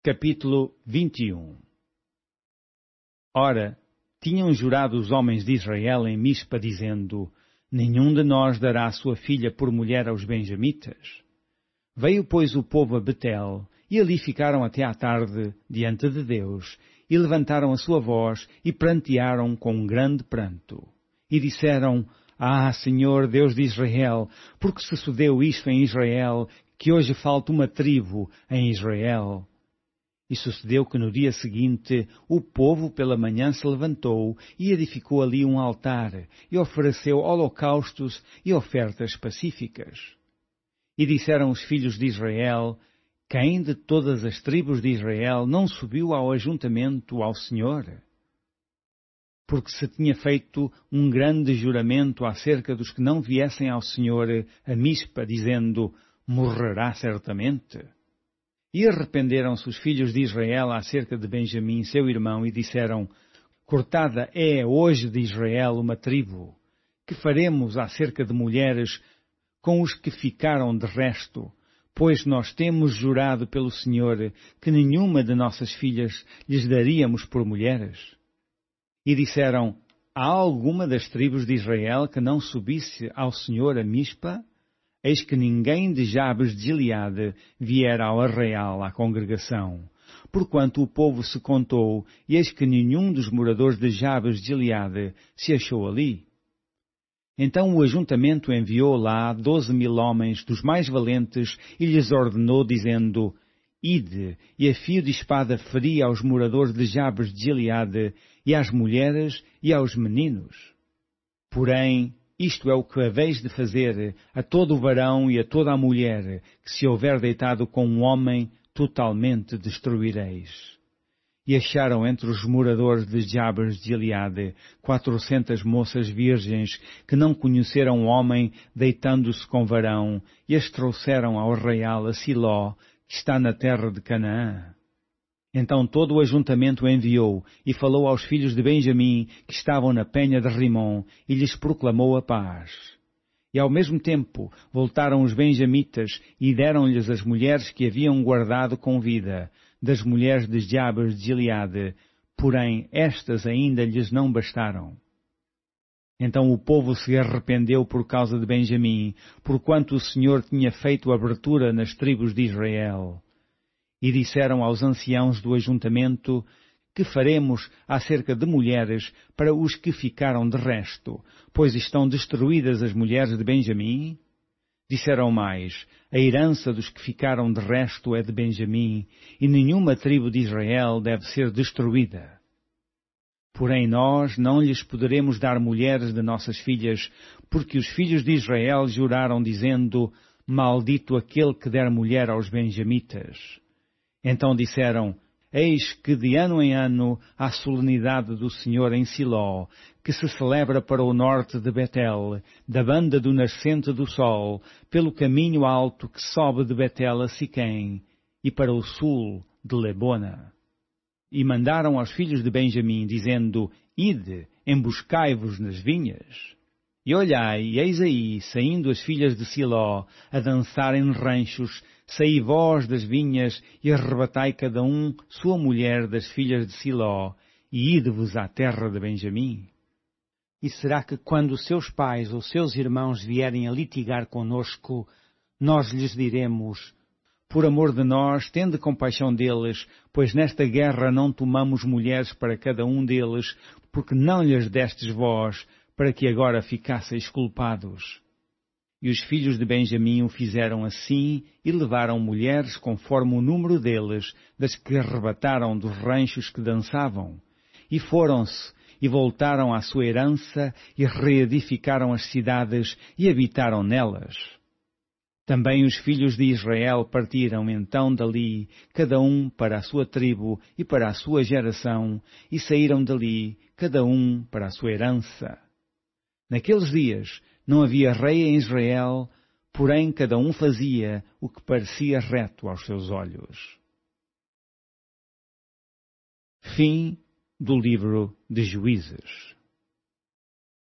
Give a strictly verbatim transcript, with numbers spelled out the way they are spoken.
Capítulo vinte e um. Ora, tinham jurado os homens de Israel em Mispa, dizendo: Nenhum de nós dará sua filha por mulher aos benjamitas. Veio, pois, o povo a Betel, e ali ficaram até à tarde, diante de Deus, e levantaram a sua voz, e prantearam com um grande pranto. E disseram: Ah, Senhor, Deus de Israel, porque se sucedeu isto em Israel, que hoje falta uma tribo em Israel? E sucedeu que no dia seguinte o povo pela manhã se levantou e edificou ali um altar e ofereceu holocaustos e ofertas pacíficas. E disseram os filhos de Israel: Quem de todas as tribos de Israel não subiu ao ajuntamento ao Senhor? Porque se tinha feito um grande juramento acerca dos que não viessem ao Senhor a Mispa, dizendo: Morrerá certamente. E arrependeram-se os filhos de Israel acerca de Benjamim, seu irmão, e disseram: Cortada é hoje de Israel uma tribo. Que faremos acerca de mulheres com os que ficaram de resto? Pois nós temos jurado pelo Senhor que nenhuma de nossas filhas lhes daríamos por mulheres. E disseram: Há alguma das tribos de Israel que não subisse ao Senhor a Mispa? Eis que ninguém de Jabes de Gileade viera ao arraial à congregação, porquanto o povo se contou, e eis que nenhum dos moradores de Jabes de Gileade se achou ali. Então o ajuntamento enviou lá doze mil homens dos mais valentes e lhes ordenou, dizendo: Ide, e a fio de espada feri aos moradores de Jabes de Gileade, e às mulheres e aos meninos. Porém, isto é o que haveis de fazer a todo o varão e a toda a mulher que se houver deitado com um homem, totalmente destruireis. E acharam entre os moradores de Jabes de Gileade quatrocentas moças virgens que não conheceram homem, deitando-se com varão, e as trouxeram ao arraial a Siló, que está na terra de Canaã. Então todo o ajuntamento enviou e falou aos filhos de Benjamim que estavam na penha de Rimom e lhes proclamou a paz. E ao mesmo tempo voltaram os benjamitas e deram-lhes as mulheres que haviam guardado com vida, das mulheres de Jabes de Gileade, porém estas ainda lhes não bastaram. Então o povo se arrependeu por causa de Benjamim, porquanto o Senhor tinha feito abertura nas tribos de Israel. E disseram aos anciãos do ajuntamento: Que faremos acerca de mulheres para os que ficaram de resto, pois estão destruídas as mulheres de Benjamim? Disseram mais: A herança dos que ficaram de resto é de Benjamim, e nenhuma tribo de Israel deve ser destruída. Porém nós não lhes poderemos dar mulheres de nossas filhas, porque os filhos de Israel juraram, dizendo: Maldito aquele que der mulher aos benjamitas. Então disseram: Eis que de ano em ano há solenidade do Senhor em Siló, que se celebra para o norte de Betel, da banda do nascente do sol, pelo caminho alto que sobe de Betel a Siquém, e para o sul de Lebona. E mandaram aos filhos de Benjamim, dizendo: Ide, emboscai-vos nas vinhas. E olhai, e eis aí, saindo as filhas de Siló, a dançar em ranchos, saí vós das vinhas, e arrebatai cada um sua mulher das filhas de Siló, e ide-vos à terra de Benjamim. E será que quando seus pais ou seus irmãos vierem a litigar conosco, nós lhes diremos: Por amor de nós, tende compaixão deles, pois nesta guerra não tomamos mulheres para cada um deles, porque não lhes destes vós, para que agora ficasseis culpados. E os filhos de Benjamim o fizeram assim, e levaram mulheres conforme o número deles, das que arrebataram dos ranchos que dançavam. E foram-se, e voltaram à sua herança, e reedificaram as cidades, e habitaram nelas. Também os filhos de Israel partiram então dali, cada um para a sua tribo e para a sua geração, e saíram dali, cada um para a sua herança. Naqueles dias não havia rei em Israel, porém cada um fazia o que parecia reto aos seus olhos. Fim do livro de Juízes.